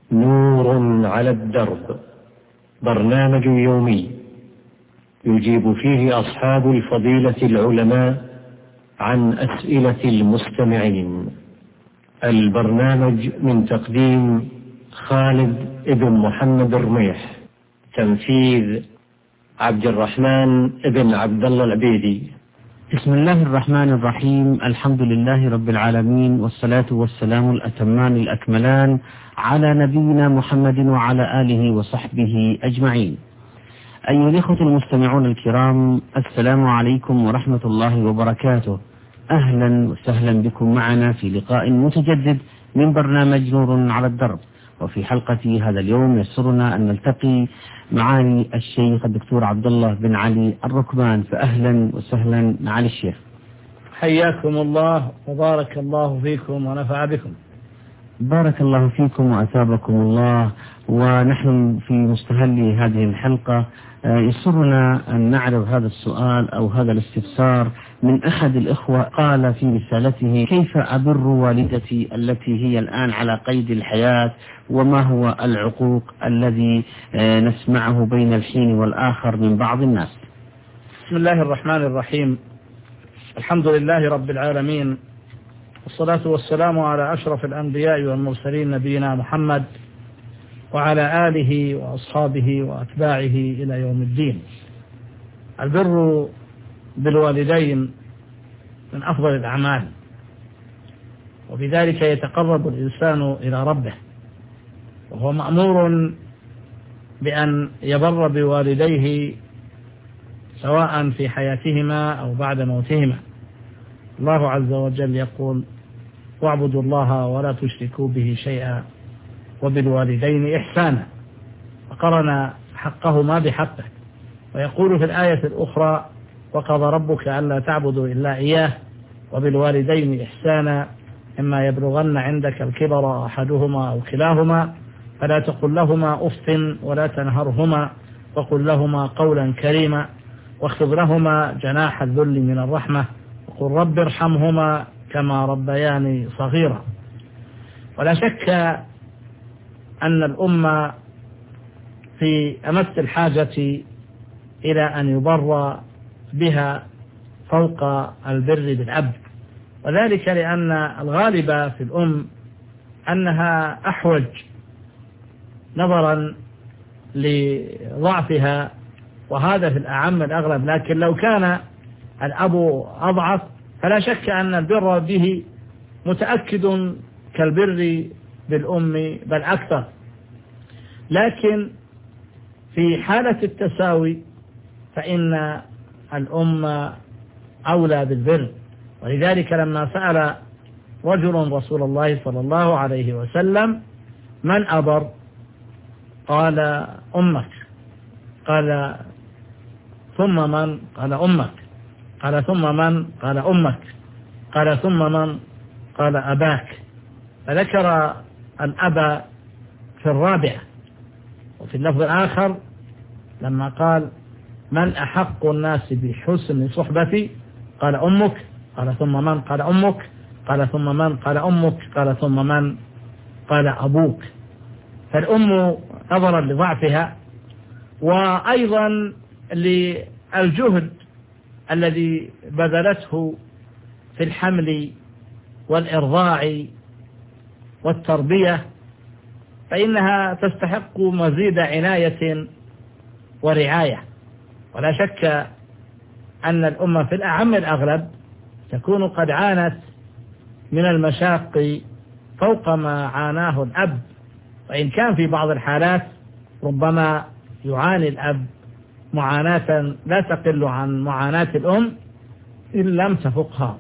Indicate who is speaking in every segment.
Speaker 1: نور على الدرب، برنامج يومي يجيب فيه أصحاب الفضيلة العلماء عن أسئلة المستمعين. البرنامج من تقديم خالد بن محمد الرميح، تنفيذ عبد الرحمن بن عبد الله العبيدي.
Speaker 2: بسم الله الرحمن الرحيم. الحمد لله رب العالمين، والصلاة والسلام الأتمان الأكملان على نبينا محمد وعلى آله وصحبه أجمعين. أيها الإخوة المستمعون الكرام، السلام عليكم ورحمة الله وبركاته. أهلا وسهلا بكم معنا في لقاء متجدد من برنامج نور على الدرب. وفي حلقة هذا اليوم يسرنا أن نلتقي معالي الشيخ الدكتور عبد الله بن علي الركبان، فأهلا وسهلا معالي الشيخ.
Speaker 3: حياكم الله وبارك الله فيكم ونفع بكم.
Speaker 2: بارك الله فيكم وأثابكم الله. ونحن في مستهل هذه الحلقة يسرنا أن نعرض هذا السؤال أو هذا الاستفسار من أحد الإخوة. قال في رسالته: كيف أبر والدتي التي هي الآن على قيد الحياة، وما هو العقوق الذي نسمعه بين الحين والآخر من بعض الناس؟
Speaker 3: بسم الله الرحمن الرحيم. الحمد لله رب العالمين، والصلاة والسلام على أشرف الأنبياء والمرسلين نبينا محمد وعلى آله وأصحابه وأتباعه إلى يوم الدين. البر بالوالدين من أفضل الأعمال، وبذلك يتقرب الإنسان إلى ربه، وهو مأمور بأن يبر بوالديه سواء في حياتهما أو بعد موتهما. الله عز وجل يقول: واعبدوا الله ولا تشركوا به شيئا وبالوالدين إحسانا، وقرن حقهما بحقه. ويقول في الآية الأخرى: وقضى ربك ألا تعبدوا إلا إياه وبالوالدين إحسانا إما يبلغن عندك الكبر أحدهما أو كلاهما فلا تقل لهما أف ولا تنهرهما وقل لهما قولا كريما واخفض لهما جناح الذل من الرحمة وقل رب ارحمهما كما ربياني صغيرا. ولا شك أن الأمة في أمس الحاجة إلى أن يبر بها فوق البر بالأب، وذلك لأن الغالب في الأم أنها أحوج نظرا لضعفها، وهذا في الأعم الأغلب. لكن لو كان الأب أضعف فلا شك أن البر به متأكد كالبر بالأم بل أكثر. لكن في حالة التساوي فإن الأم أولى بالبر، ولذلك لما سأل رجل رسول الله صلى الله عليه وسلم: من أبر؟ قال: أمك. قال: ثم من؟ قال: أمك. قال: ثم من؟ قال: أمك. قال: ثم من؟ قال: أباك. فذكر الأب في الرابعة. وفي اللفظ الآخر لما قال: من أحق الناس بحسن صحبتي؟ قال: أمك. قال: ثم من؟ قال: أمك. قال: ثم من؟ قال: أمك. قال: ثم من؟ قال: أبوك. فالأم نظرا لضعفها وأيضا للجهد الذي بذلته في الحمل والإرضاع والتربية فإنها تستحق مزيد عناية ورعاية. ولا شك أن الأمة في الأعم الأغلب تكون قد عانت من المشاق فوق ما عاناه الأب، وإن كان في بعض الحالات ربما يعاني الأب معاناة لا تقل عن معاناة الأم إن لم تفقها.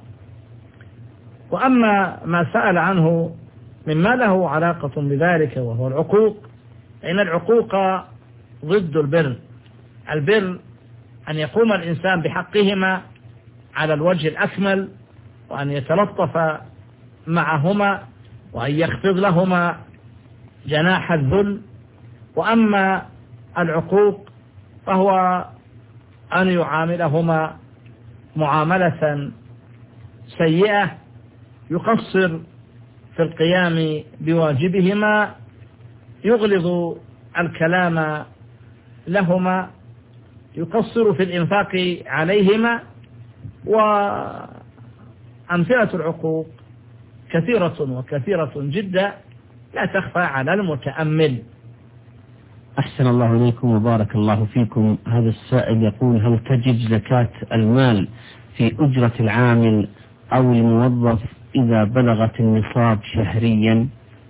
Speaker 3: وأما ما سأل عنه مما له علاقة بذلك وهو العقوق، فإن العقوق ضد البر. البر أن يقوم الإنسان بحقهما على الوجه الأكمل، وأن يتلطف معهما، وأن يخفض لهما جناح الذل. وأما العقوق فهو أن يعاملهما معاملة سيئة يقصر في القيام بواجبهما يغلظ الكلام لهما، يقصر في الإنفاق عليهما. وأمثلة العقوق كثيرة وكثيرة جدا لا تخفى على المتأمل.
Speaker 2: أحسن الله إليكم وبارك الله فيكم. هذا السائل يقول: هل تجب زكاة المال في أجرة العامل أو الموظف إذا بلغت النصاب شهريا؟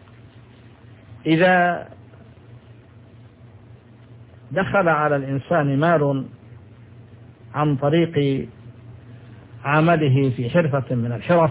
Speaker 3: إذا دخل على الإنسان مال عن طريق عمله في حرفة من الحرف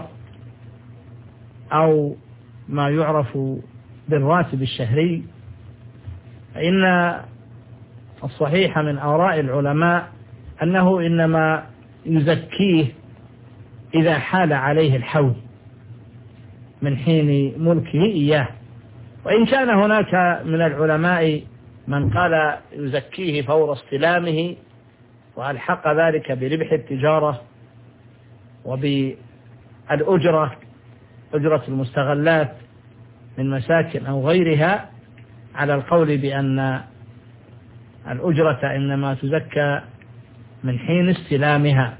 Speaker 3: أو ما يعرف بالراتب الشهري، فإن الصحيح من آراء العلماء أنه إنما يزكيه إذا حال عليه الحول من حين ملكه إياه. وإن كان هناك من العلماء من قال يزكيه فور استلامه وألحق ذلك بربح التجارة وبالأجرة، أجرة المستغلات من مساكن أو غيرها، على القول بأن الأجرة إنما تزكى من حين استلامها.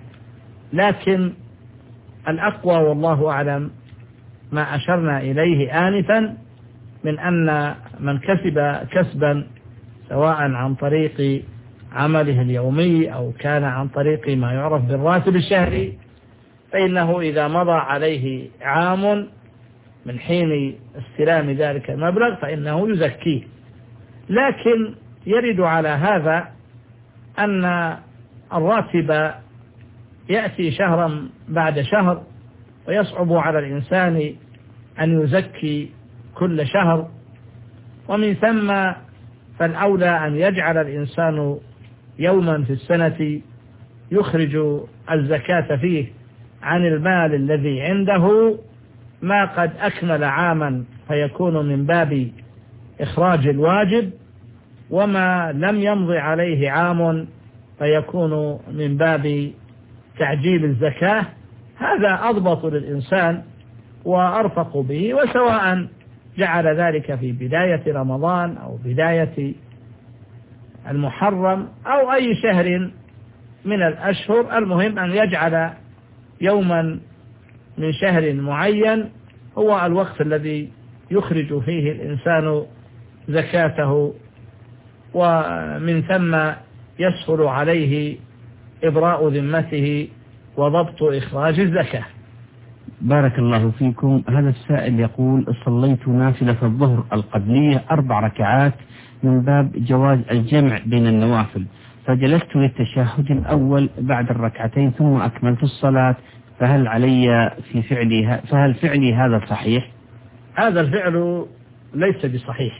Speaker 3: لكن الأقوى والله أعلم ما أشرنا إليه آنفا من أن من كسب كسبا سواء عن طريق عمله اليومي أو كان عن طريق ما يعرف بالراتب الشهري، فإنه إذا مضى عليه عام من حين استلام ذلك المبلغ فإنه يزكيه. لكن يرد على هذا أن الراتب يأتي شهرا بعد شهر، ويصعب على الإنسان أن يزكي كل شهر، ومن ثم فالأولى أن يجعل الإنسان يوما في السنة يخرج الزكاة فيه عن المال الذي عنده ما قد أكمل عاما فيكون من باب إخراج الواجب، وما لم يمض عليه عام فيكون من باب تعجيل الزكاة. هذا أضبط للإنسان وأرفق به، وسواء جعل ذلك في بداية رمضان أو بداية المحرم أو أي شهر من الأشهر، المهم أن يجعل يوما من شهر معين هو الوقت الذي يخرج فيه الإنسان زكاته، ومن ثم يسهل عليه إبراء ذمته وضبط إخراج الزكاة.
Speaker 2: بارك الله فيكم. هذا السائل يقول: صليت نافلة الظهر القبلية 4 ركعات من باب جواز الجمع بين النوافل، فجلست للتشهد الأول بعد الركعتين ثم أكملت الصلاة، فهل فعلي هذا صحيح؟
Speaker 3: هذا الفعل ليس بصحيح،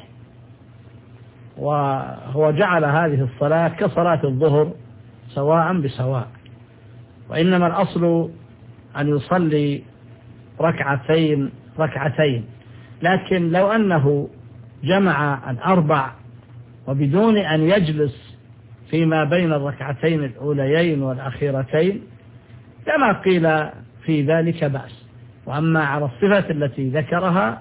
Speaker 3: وهو جعل هذه الصلاة كصلاة الظهر سواء بسواء، وإنما الأصل أن يصلي ركعتين. لكن لو أنه جمع 4 وبدون أن يجلس فيما بين الركعتين الأوليين والأخيرتين لما قيل في ذلك بأس. وأما على الصفة التي ذكرها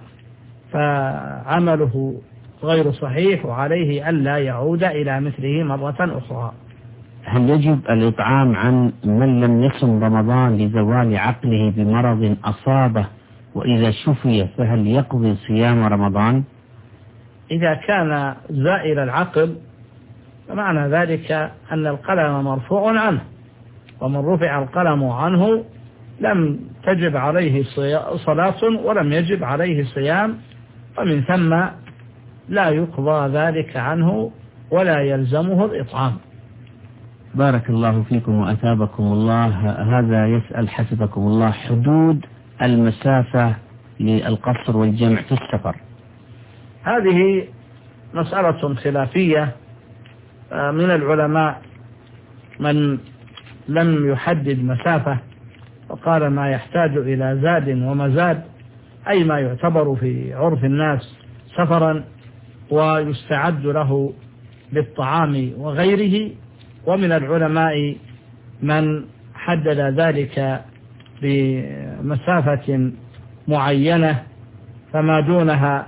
Speaker 3: فعمله غير صحيح، وعليه ألا يعود إلى مثله مرة أخرى.
Speaker 2: هل يجب الإطعام عن من لم يصم رمضان لزوال عقله بمرض أصابه، وإذا شفي فهل يقضي صيام رمضان؟
Speaker 3: إذا كان زائل العقل فمعنى ذلك أن القلم مرفوع عنه، ومن رفع القلم عنه لم تجب عليه صلاة ولم يجب عليه صيام، ومن ثم لا يقضى ذلك عنه ولا يلزمه الإطعام.
Speaker 2: بارك الله فيكم وأثابكم الله. هذا يسأل حفظكم الله: حدود المسافة للقصر والجمع في السفر.
Speaker 3: هذه مسألة خلافية، من العلماء من لم يحدد مسافة وقال ما يحتاج إلى زاد ومزاد، أي ما يعتبر في عرف الناس سفرا ويستعد له بالطعام وغيره. ومن العلماء من حدد ذلك بمسافة معينة فما دونها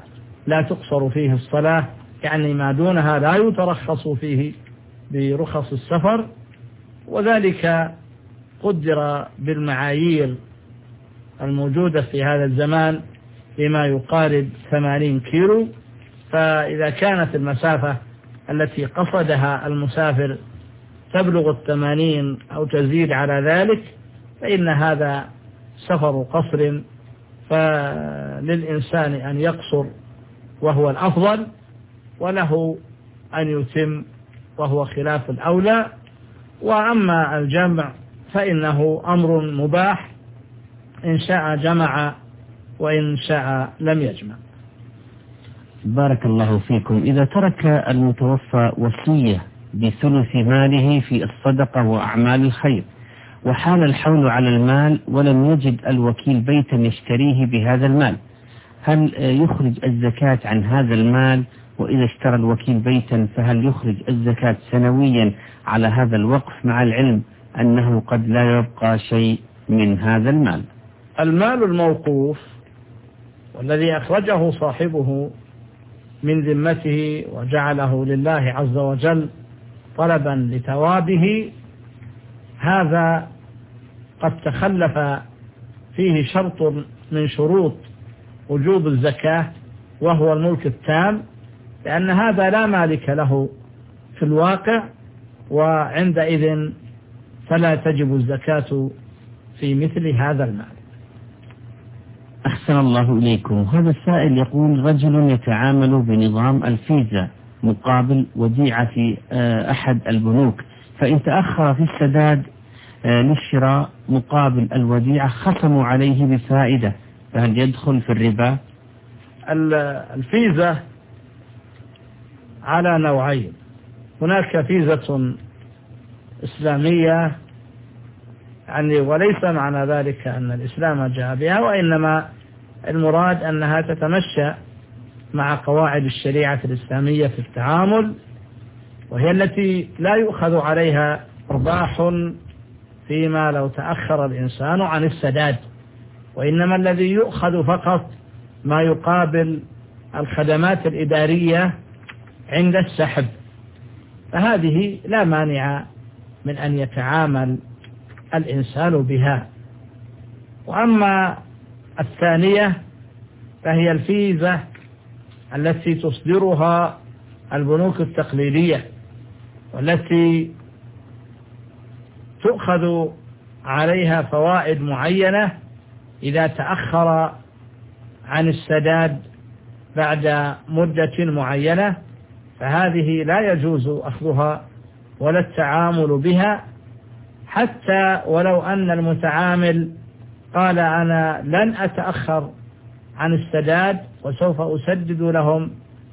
Speaker 3: لا تقصر فيه الصلاة، يعني ما دونها لا يترخص فيه برخص السفر، وذلك قدر بالمعايير الموجودة في هذا الزمان بما يقارب 80 كيلو. فإذا كانت المسافة التي قصدها المسافر تبلغ 80 أو تزيد على ذلك فإن هذا سفر قصر، فللإنسان أن يقصر وهو الأفضل، وله أن يتم وهو خلاف الأولى. وأما الجمع فإنه أمر مباح، إن شاء جمع وإن شاء لم يجمع.
Speaker 2: بارك الله فيكم. إذا ترك المتوفى وصية بثلث ماله في الصدقة وأعمال الخير، وحال الحول على المال ولم يجد الوكيل بيتا يشتريه بهذا المال، هل يخرج الزكاة عن هذا المال؟ وإذا اشترى الوكيل بيتا فهل يخرج الزكاة سنويا على هذا الوقف، مع العلم أنه قد لا يبقى شيء من هذا المال؟
Speaker 3: المال الموقوف والذي أخرجه صاحبه من ذمته وجعله لله عز وجل طلبا لثوابه، هذا قد تخلف فيه شرط من شروط وجوب الزكاة، وهو الملك التام، لأن هذا لا مالك له في الواقع، وعندئذ فلا تجب الزكاة في مثل هذا المال.
Speaker 2: أحسن الله إليكم. هذا السائل يقول: رجل يتعامل بنظام الفيزا مقابل وديعة في أحد البنوك، فإن تأخر في السداد للشراء مقابل الوديعة خصموا عليه بفائدة، فهل يدخل في الربا؟
Speaker 3: الفيزا على نوعين: هناك فيزة إسلامية، يعني وليس معنى ذلك أن الإسلام جاء بها، وإنما المراد أنها تتمشى مع قواعد الشريعة الإسلامية في التعامل، وهي التي لا يؤخذ عليها أرباح فيما لو تأخر الإنسان عن السداد، وإنما الذي يؤخذ فقط ما يقابل الخدمات الإدارية عند السحب، فهذه لا مانع من أن يتعامل الإنسان بها. وأما الثانية فهي الفيزة التي تصدرها البنوك التقليدية، والتي تؤخذ عليها فوائد معينة إذا تأخر عن السداد بعد مدة معينة، فهذه لا يجوز أخذها ولا التعامل بها، حتى ولو أن المتعامل قال: أنا لن أتأخر عن السداد وسوف أسدد لهم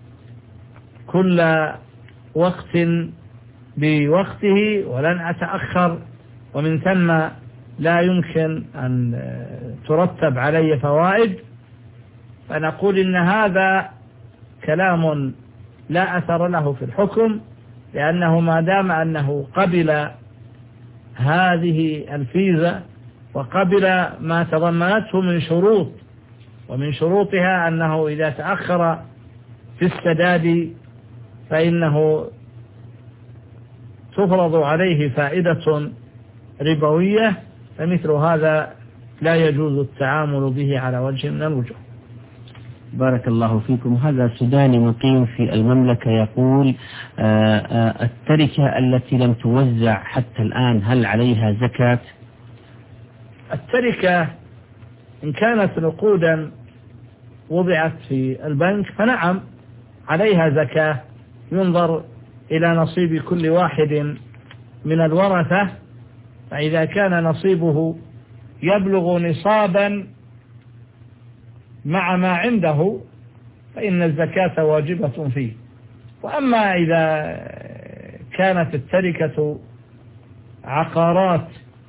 Speaker 3: كل وقت بوقته ولن أتأخر، ومن ثم لا يمكن أن ترتب علي فوائد، فنقول إن هذا كلام لا أثر له في الحكم، لأنه ما دام أنه قبل هذه الفيزا وقبل ما تضمنته من شروط، ومن شروطها أنه إذا تأخر في السداد فإنه تفرض عليه فائدة ربوية، فمثل هذا لا يجوز التعامل به على وجه من الوجوه.
Speaker 2: بارك الله فيكم. هذا سوداني مقيم في المملكة يقول: التركة التي لم توزع حتى الآن هل عليها زكاة؟
Speaker 3: التركة إن كانت نقودا وضعت في البنك فنعم عليها زكاة، ينظر إلى نصيب كل واحد من الورثة، فإذا كان نصيبه يبلغ نصابا مع ما عنده فإن الزكاة واجبة فيه. وأما إذا كانت التركة عقارات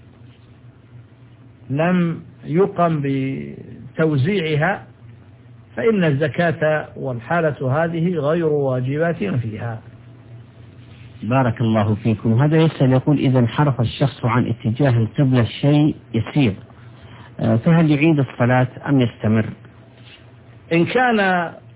Speaker 3: لم يقم بتوزيعها فإن الزكاة والحالة هذه غير واجبة فيها.
Speaker 2: بارك الله فيكم. هذا يسأل يقول: إذا انحرف الشخص عن اتجاه القبلة شيء يسير، فهل يعيد الصلاة أم يستمر؟
Speaker 3: إن كان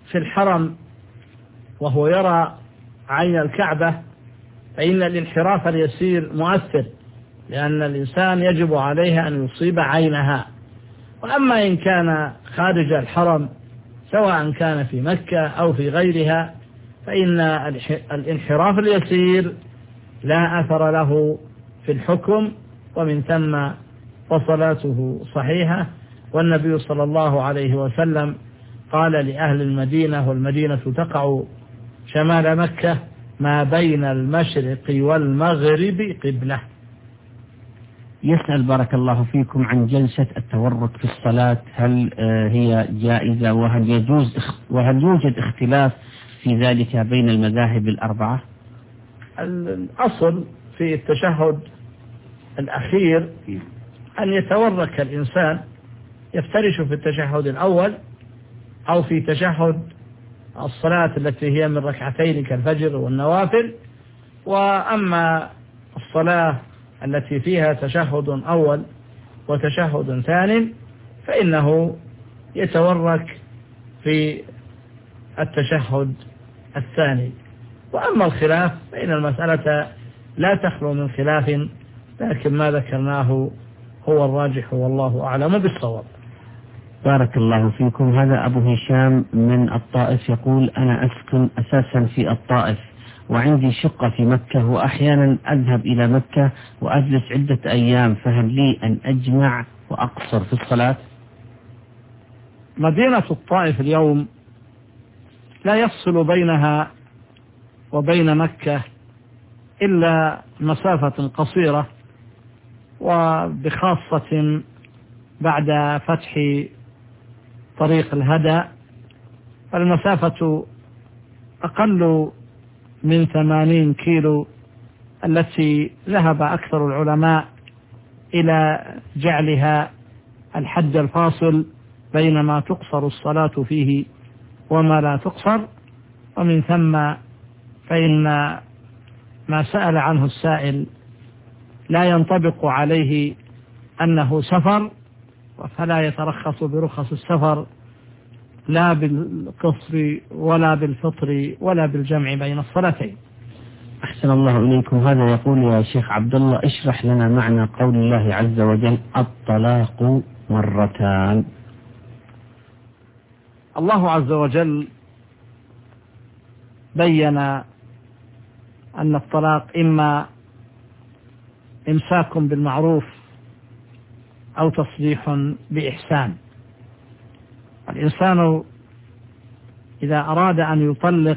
Speaker 3: في الحرم وهو يرى عين الكعبة فإن الانحراف اليسير مؤثر، لأن الإنسان يجب عليه أن يصيب عينها. وأما إن كان خارج الحرم سواء كان في مكة أو في غيرها فإن الانحراف اليسير لا أثر له في الحكم، ومن ثم فصلاته صحيحة. والنبي صلى الله عليه وسلم قال لأهل المدينة، والمدينة تقع شمال مكة، ما بين المشرق والمغرب قبلة.
Speaker 2: يسأل بارك الله فيكم عن جلسة التورك في الصلاة، هل هي جائزة، وهل يوجد اختلاف في ذلك بين المذاهب الأربعة؟
Speaker 3: الأصل في التشهد الأخير أن يتورك الإنسان، يفترش في التشهد الأول أو في تشهد الصلاة التي هي من ركعتين كالفجر والنوافل. وأما الصلاة التي فيها تشهد أول وتشهد ثاني فإنه يتورك في التشهد الثاني. وأما الخلاف فإن المسألة لا تخلو من خلاف، لكن ما ذكرناه هو الراجح والله أعلم بالصواب.
Speaker 2: بارك الله فيكم. هذا أبو هشام من الطائف يقول: أنا أسكن أساسا في الطائف وعندي شقة في مكة، وأحيانا أذهب إلى مكة وأجلس عدة أيام، فهل لي أن أجمع وأقصر في الصلاة؟
Speaker 3: مدينة الطائف اليوم لا يفصل بينها وبين مكة إلا مسافة قصيرة، وبخاصة بعد فتح طريق الهدى فالمسافة أقل من 80 كيلو، التي ذهب أكثر العلماء إلى جعلها الحد الفاصل بين ما تقصر الصلاة فيه وما لا تقصر. ومن ثم فإن ما سأل عنه السائل لا ينطبق عليه أنه سفر، فلا يترخص برخص السفر لا بالقصر ولا بالفطر ولا بالجمع بين الصلاتين.
Speaker 2: أحسن الله إليكم. هذا يقول: يا شيخ عبد الله، اشرح لنا معنى قول الله عز وجل: الطلاق مرتان.
Speaker 3: الله عز وجل بين أن الطلاق إما إمساك بالمعروف أو تصريح بإحسان. الإنسان إذا أراد أن يطلق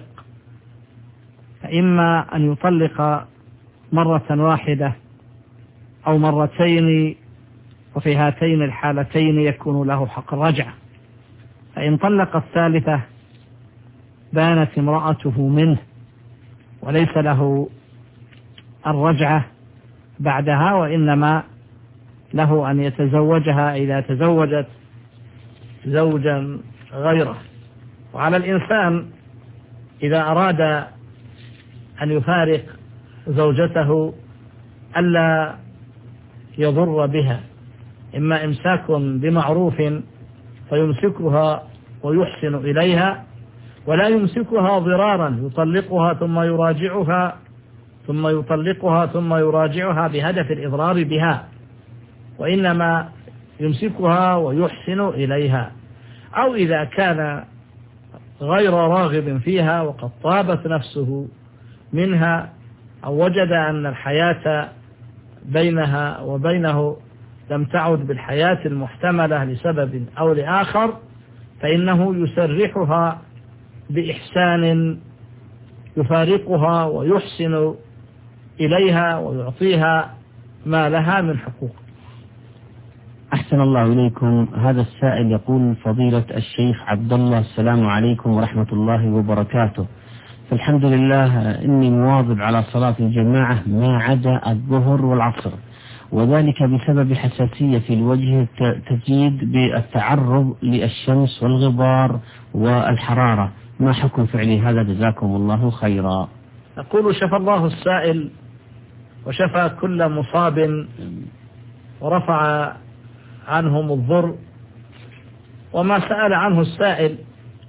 Speaker 3: فإما أن يطلق مرة واحدة أو مرتين، وفي هاتين الحالتين يكون له حق الرجعة. فإن طلق الثالثة بانت امرأته منه وليس له الرجعة بعدها، وإنما له أن يتزوجها إذا تزوجت زوجا غيره. وعلى الإنسان إذا أراد أن يفارق زوجته ألا يضر بها، إما إمساك بمعروف فيمسكها ويحسن إليها، ولا يمسكها ضرارا يطلقها ثم يراجعها ثم يطلقها ثم يراجعها بهدف الإضرار بها، وإنما يمسكها ويحسن إليها. أو إذا كان غير راغب فيها وقد طابت نفسه منها أو وجد أن الحياة بينها وبينه لم تعد بالحياة المحتملة لسبب أو لآخر، فإنه يسرحها بإحسان يفارقها ويحسن إليها ويعطيها ما لها من حقوق.
Speaker 2: أحسن الله إليكم. هذا السائل يقول: فضيلة الشيخ عبد الله، السلام عليكم ورحمة الله وبركاته. فالحمد لله إني مواظب على صلاة الجماعة ما عدا الظهر والعصر، وذلك بسبب حساسية في الوجه تزيد بالتعرض للشمس والغبار والحرارة، ما حكم فعلي هذا؟ جزاكم الله خيرا.
Speaker 3: نقول: شفى الله السائل وشفى كل مصاب ورفع عنهم الضر. وما سأل عنه السائل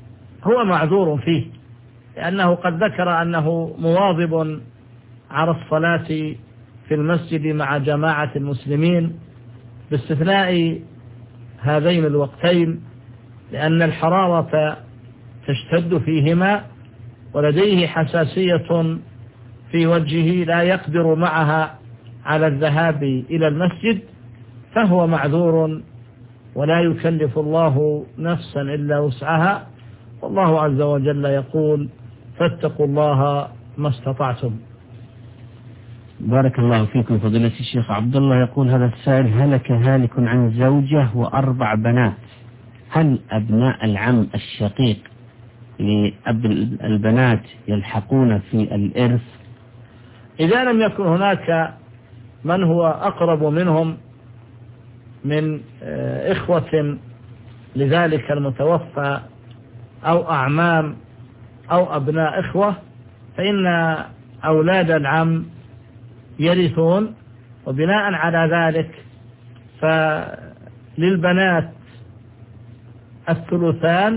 Speaker 3: هو معذور فيه، لأنه قد ذكر أنه مواظب على الصلاة في المسجد مع جماعة المسلمين باستثناء هذين الوقتين، لأن الحرارة تشتد فيهما ولديه حساسية في وجهه لا يقدر معها على الذهاب إلى المسجد، فهو معذور ولا يكلف الله نفسا إلا وسعها، والله عز وجل يقول: فاتقوا الله ما استطعتم.
Speaker 2: بارك الله فيكم فضيلة الشيخ عبد الله. يقول هذا السائل: هلك هالك عن زوجة و4 بنات، هل أبناء العم الشقيق لأب البنات يلحقون في الإرث؟
Speaker 3: إذا لم يكن هناك من هو أقرب منهم من إخوة لذلك المتوفى أو أعمام أو أبناء إخوة، فإن أولاد العم يرثون، وبناء على ذلك فللبنات الثلثان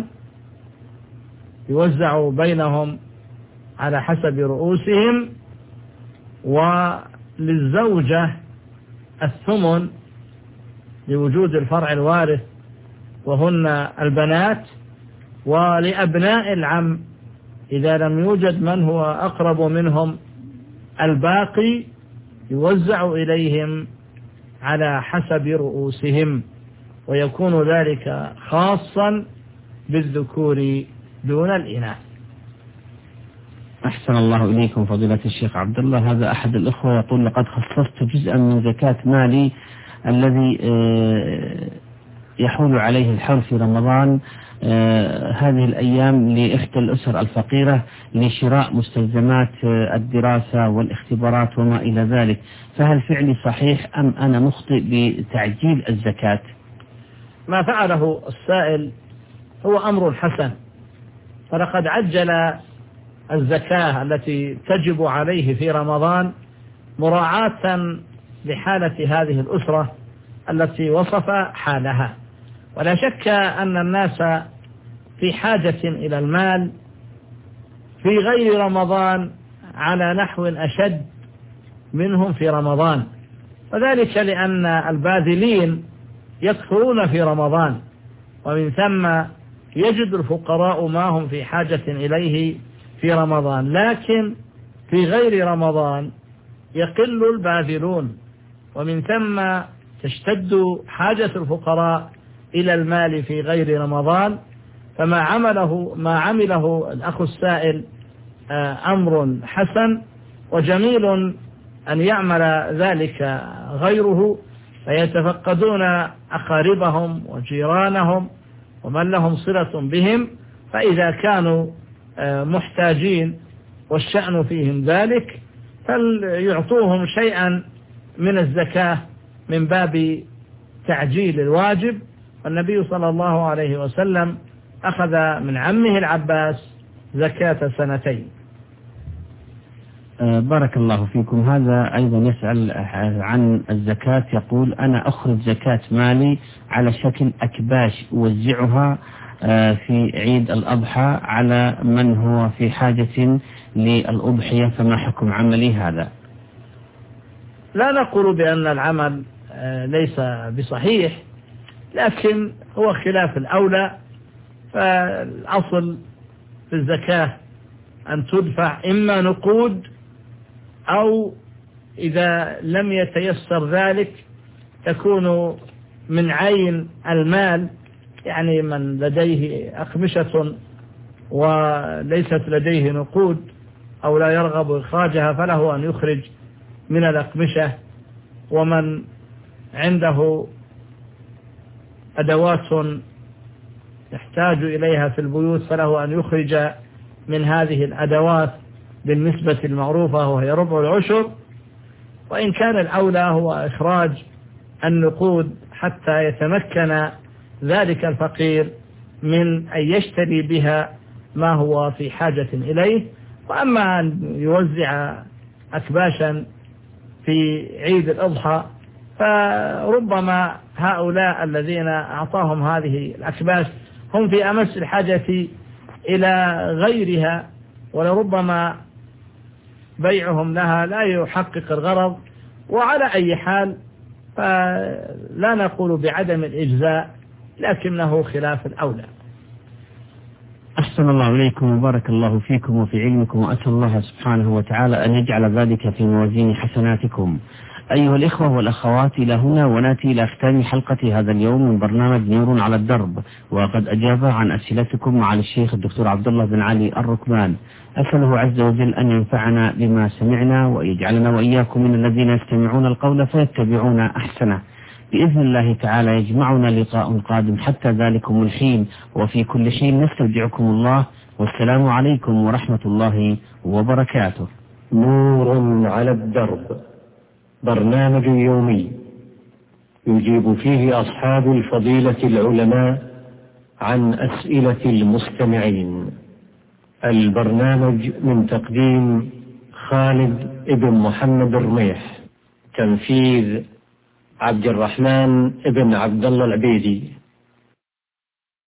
Speaker 3: يوزع بينهم على حسب رؤوسهم، وللزوجة الثمن لوجود الفرع الوارث وهن البنات، ولأبناء العم إذا لم يوجد من هو أقرب منهم الباقي يوزع إليهم على حسب رؤوسهم، ويكون ذلك خاصا بالذكور دون الإناث.
Speaker 2: أحسن الله إليكم فضيلة الشيخ عبد الله. هذا أحد الأخوة يقول: لقد خصصت جزءا من زكاة مالي الذي يحول عليه الحول في رمضان هذه الأيام لإحدى الأسر الفقيرة لشراء مستلزمات الدراسة والاختبارات وما إلى ذلك، فهل فعلي صحيح أم أنا مخطئ بتعجيل الزكاة؟
Speaker 3: ما فعله السائل هو أمر حسن، فلقد عجل الزكاة التي تجب عليه في رمضان مراعاة لحالة هذه الأسرة التي وصف حالها. ولا شك أن الناس في حاجة إلى المال في غير رمضان على نحو أشد منهم في رمضان، وذلك لأن الباذلين يكثرون في رمضان، ومن ثم يجد الفقراء ما هم في حاجة إليه في رمضان، لكن في غير رمضان يقل الباذلون، ومن ثم تشتد حاجة الفقراء إلى المال في غير رمضان. فما عمله الأخ السائل أمر حسن وجميل أن يعمل ذلك غيره، فيتفقدون أقاربهم وجيرانهم ومن لهم صلة بهم، فإذا كانوا محتاجين والشأن فيهم ذلك فليعطوهم شيئا من الزكاة من باب تعجيل الواجب. والنبي صلى الله عليه وسلم أخذ من عمه العباس زكاة 2.
Speaker 2: بارك الله فيكم. هذا أيضا يسأل عن الزكاة، يقول: أنا أخرج زكاة مالي على شكل أكباش أوزعها في عيد الأضحى على من هو في حاجة للأضحية، فما حكم عملي هذا؟
Speaker 3: لا نقول بأن العمل ليس بصحيح، لكن هو خلاف الأولى. فالأصل في الزكاة أن تدفع إما نقود، أو إذا لم يتيسر ذلك تكون من عين المال، يعني من لديه أقمشة وليست لديه نقود أو لا يرغب إخراجها فله أن يخرج من الأقمشة، ومن عنده أدوات يحتاج إليها في البيوت فله أن يخرج من هذه الأدوات بالنسبة المعروفة وهي ربع العشر. وإن كان الأولى هو إخراج النقود حتى يتمكن ذلك الفقير من أن يشتري بها ما هو في حاجة إليه. وأما أن يوزع أكباشا في عيد الأضحى فربما هؤلاء الذين أعطاهم هذه الأكباش هم في أمس الحاجة إلى غيرها، ولربما بيعهم لها لا يحقق الغرض. وعلى أي حال فلا نقول بعدم الإجزاء، لكنه خلاف الأولى.
Speaker 2: أحسن الله إليكم وبارك الله فيكم وفي علمكم، وأسأل الله سبحانه وتعالى أن يجعل ذلك في موازين حسناتكم. أيها الإخوة والأخوات، إلى هنا ونأتي إلى ختام حلقة هذا اليوم من برنامج نور على الدرب، وقد أجاب عن أسئلتكم مع الشيخ الدكتور عبد الله بن علي الركبان. أسأله عز وجل أن ينفعنا بما سمعنا، ويجعلنا وإياكم من الذين يستمعون القول فيتبعون أحسنه. بإذن الله تعالى يجمعنا لقاء قادم، حتى ذلكم الحين وفي كل حين نستودعكم الله، والسلام عليكم ورحمة الله وبركاته.
Speaker 1: نور على الدرب، برنامج يومي يجيب فيه أصحاب الفضيلة العلماء عن أسئلة المستمعين. البرنامج من تقديم خالد ابن محمد الرميح، تنفيذ عبد الرحمن ابن عبد الله العبيدي.